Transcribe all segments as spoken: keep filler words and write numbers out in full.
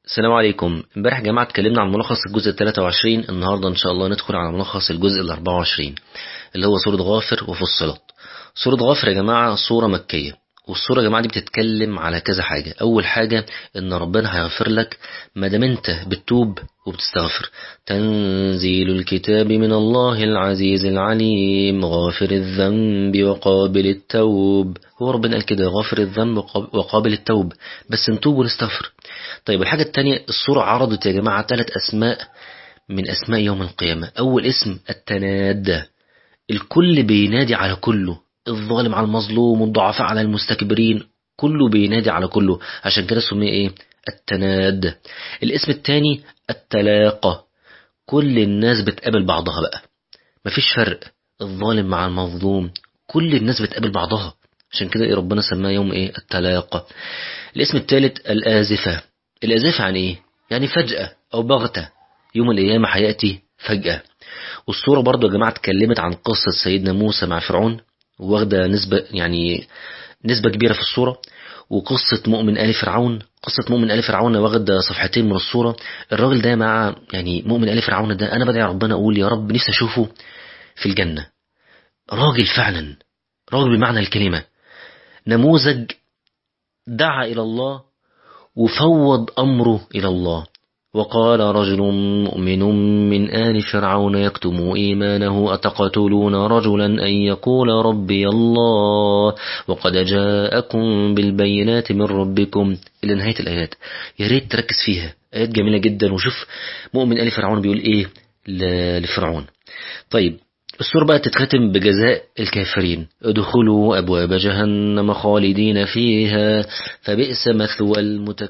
السلام عليكم. امبارح يا جماعة اتكلمنا عن ملخص الجزء الثالث والعشرين. النهاردة ان شاء الله ندخل على ملخص الجزء الأربعة وعشرين اللي هو سورة غافر وفصلت. سورة غافر يا جماعة سورة مكية، والسورة يا جماعة دي بتتكلم على كذا حاجة. اول حاجة ان ربنا هيغفر لك ما دام انت بتتوب وبتستغفر. تنزيل الكتاب من الله العزيز العليم غافر الذنب وقابل التوب. هو ربنا قال كده، غافر الذنب وقابل التوب، بس نتوب ونستغفر. طيب الحاجة التانية، السورة عرضت يا جماعة ثلاث أسماء من أسماء يوم القيامة. أول اسم التناد، الكل بينادي على كله، الظالم على المظلوم والضعفاء على المستكبرين، كله بينادي على كله، عشان كده سمي ايه؟ التناد. الاسم التاني التلاقى، كل الناس بتقابل بعضها بقى، مفيش فرق، الظالم مع المظلوم، كل الناس بتقابل بعضها، عشان كده إيه ربنا سماه يوم ايه؟ التلاقى. الاسم الثالث الآزفة. الآزفة عن ايه؟ يعني فجأة او بغتة، يوم القيامة هيأتي فجأة. والصورة برضو يا جماعة اتكلمت عن قصة سيدنا موسى مع فرعون، واخدة نسبة يعني نسبة كبيرة في الصورة. وقصة مؤمن آل فرعون، قصة مؤمن آل فرعون واخدة صفحتين من الصورة. الراجل ده مع يعني مؤمن آل فرعون ده، أنا بدعي ربنا أقول يا رب نفسي أشوفه في الجنة. راجل فعلا، راجل بمعنى الكلمة، نموذج دعا إلى الله وفوض أمره إلى الله. وقال رجل مؤمن من آل فرعون يكتم إيمانه أتقتلون رجلا أن يقول ربي الله وقد جاءكم بالبينات من ربكم، إلى نهاية الآيات. يا ريت تركز فيها، آيات جميلة جدا. وشوف مؤمن آل فرعون بيقول إيه لفرعون. طيب السورة بقى تتختم بجزاء الكافرين، ادخلوا أبواب جهنم خالدين فيها فبئس مثوى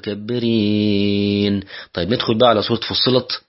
المتكبرين. طيب ندخل بقى على سورة فصلت.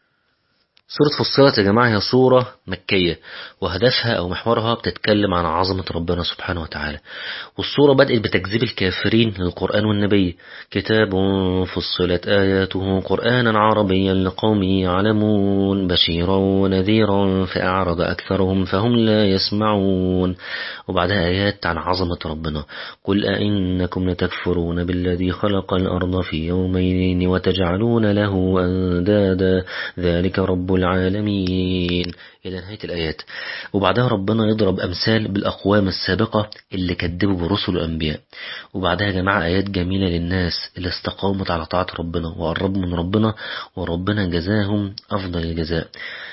سورة فصلت يا جماعة هي سورة مكية، وهدفها أو محورها بتتكلم عن عظمة ربنا سبحانه وتعالى. والسورة بدأت بتكذيب الكافرين للقرآن والنبي. كتاب فصلت آياته قرآنا عربيا لقوم يعلمون بشيرا ونذيرا فأعرض أكثرهم فهم لا يسمعون. وبعدها آيات عن عظمة ربنا. قل أئنكم لتكفرون بالذي خلق الأرض في يومين وتجعلون له أندادا ذلك رب العالمين، إلى نهاية الآيات. وبعدها ربنا يضرب أمثال بالأقوام السابقة اللي كذبوا برسل الأنبياء. وبعدها يا جماعة آيات جميلة للناس اللي استقامت على طاعة ربنا وقربوا من ربنا، وربنا جزاهم أفضل الجزاء.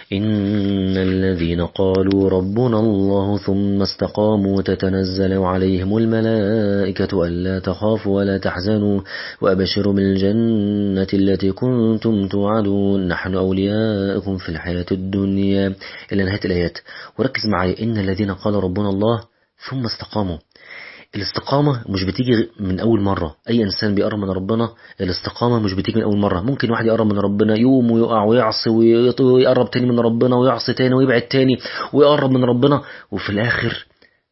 إن الذين قالوا ربنا الله ثم استقاموا تتنزل عليهم الملائكة ألا تخافوا ولا تحزنوا وأبشروا بالجنة التي كنتم توعدون نحن أولياؤكم في الحياة الدنيا، إلى نهاية الآيات. وركز معي، إن الذين قالوا ربنا الله ثم استقاموا. الاستقامة مش بتيجي من أول مرة. أي إنسان بيقرب من ربنا الاستقامة مش بتيجي من أول مرة. ممكن واحد يقرب من ربنا يوم ويقع ويعصي ويقرب تاني من ربنا ويعصي تاني ويبعد تاني ويقرب من ربنا، وفي الآخر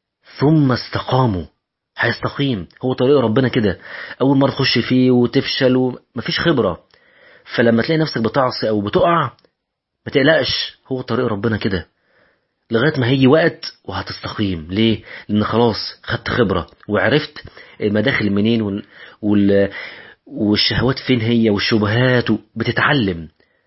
ثم استقاموا. هيستقيم، هو طريق ربنا كده. أول مرة تخش فيه وتفشل ومفيش خبرة، فلما تلاقي نفسك بتعصي أو بتقع ما تقلقش، هو طريق ربنا كده لغاية ما هيجي وقت وهتستقيم. ليه؟ لأن خلاص خدت خبرة وعرفت المداخل منين وال... وال... والشهوات فين هي والشبهات، بتتعلم.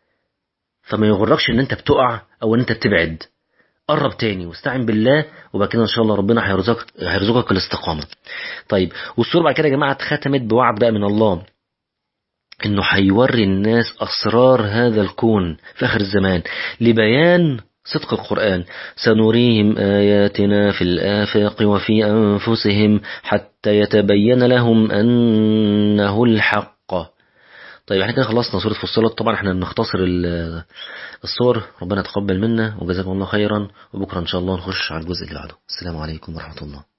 فما يغرقش ان انت بتقع او ان انت بتبعد. قرب تاني واستعن بالله، وبعد كده ان شاء الله ربنا هيرزقك هيرزقك الاستقامة. طيب والسورة بعد كده يا جماعة اتختمت بوعد بقى من الله انه هيوري الناس اسرار هذا الكون في اخر الزمان لبيان صدق القرآن. سنريهم آياتنا في الآفاق وفي أنفسهم حتى يتبين لهم أنه الحق. طيب احنا كده خلصنا سورة فصلت. طبعا احنا بنختصر الصور، ربنا يتقبل منا وجزاكم الله خيرا. وبكرة ان شاء الله نخش على الجزء اللي بعده. السلام عليكم ورحمة الله.